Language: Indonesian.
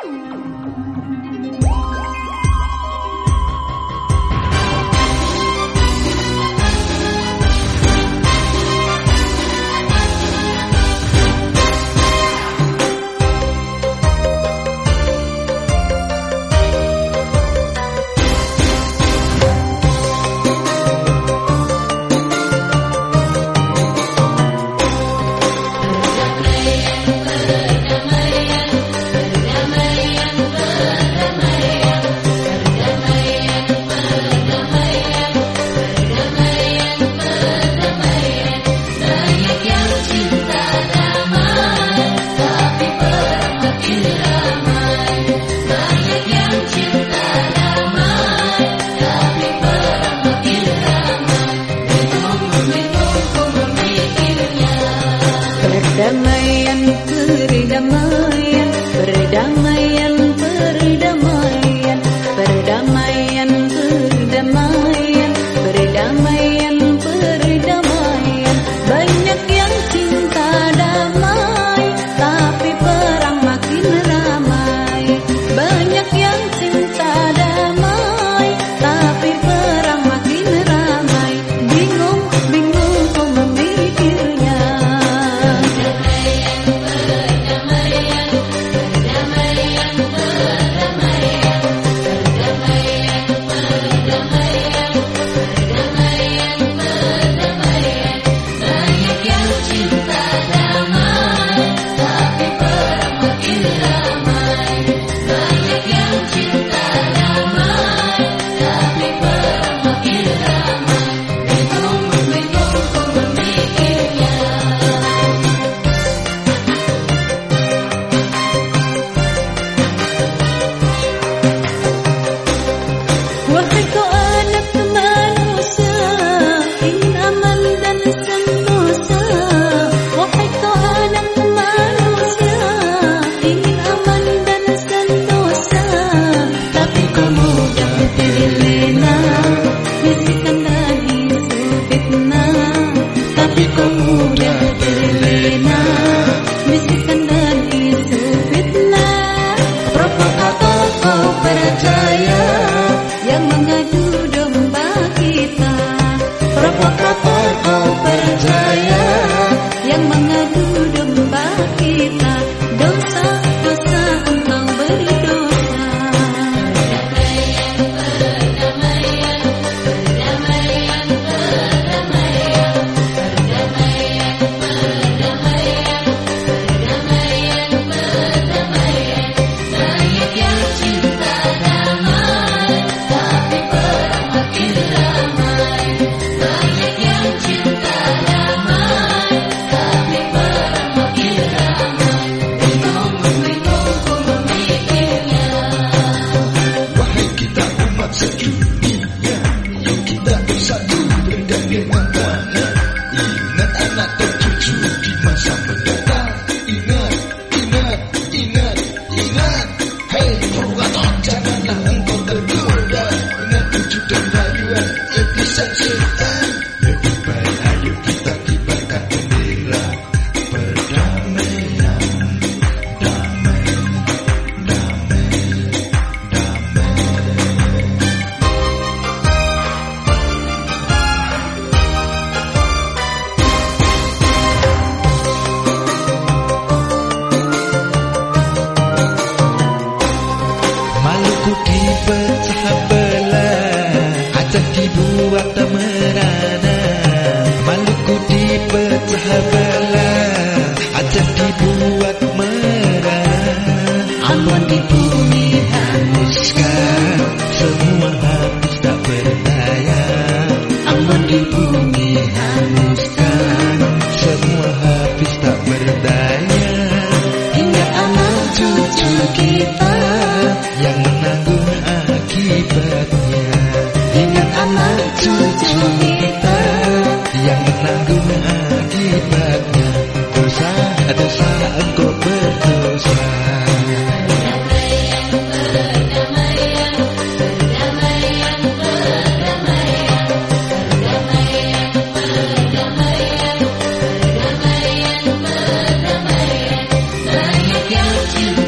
Perdamaian, perdamaian, perdamaian, perdamaian, perdamaian, perdamaian, perdamaian, perdamaian. Banyak yang cinta damai, tapi perang makin ramai. Banyak yang cinta damai, tapi perang makin ramai. Bingung, bingung kau memikirnya. Wahai kau anak manusia, ingin aman dan sentosa. Wahai kau anak manusia, ingin aman dan sentosa. Tapi kau mudah terlena, bisikan dan isu fitnah. Tapi kau mudah terlena, bisikan dan isu fitnah. Provokator kau percaya yang mengadu domba kita. Provokator kau percaya yang mengadu domba kita. Dosa, dosa engkau beri dosa. Perdamaian, perdamaian, perdamaian, perdamaian, perdamaian, perdamaian, perdamaian. Banyak yang cinta damai, tapi perang makin ramai. Banyak yang cinta damai, tapi perang makin ramai. Bingung, bingung ku memikirnya. Wahai kita umat sedunia, yuk kita bersatu berdaya agama. Ingat anak dan cucu di masa mendatang. Ingat, ingat, ingat, ingat. Hei provokator, janganlah engkau tergoda dengan wujud dan rayuan irisan setan. Lebih baik ayo kita kibarkan bendera perdamaian. Damai, damai, damai. Maluku dipecah belah, Aceh dibuat merana. Maluku dipecah belah, Aceh dibuat merana. Ambon di bumi hanguskan, semua habis tak berdaya. Ambon di bumi hanguskan, semua habis tak berdaya. Ingat anak cucu kita yang menanggung akibatnya. Ingat anak cucu kita yang menanggung akibatnya. Dosa, dosa engkau berdosa. Perdamaian, perdamaian, perdamaian, perdamaian, perdamaian, perdamaian, perdamaian, perdamaian. Banyak yang cinta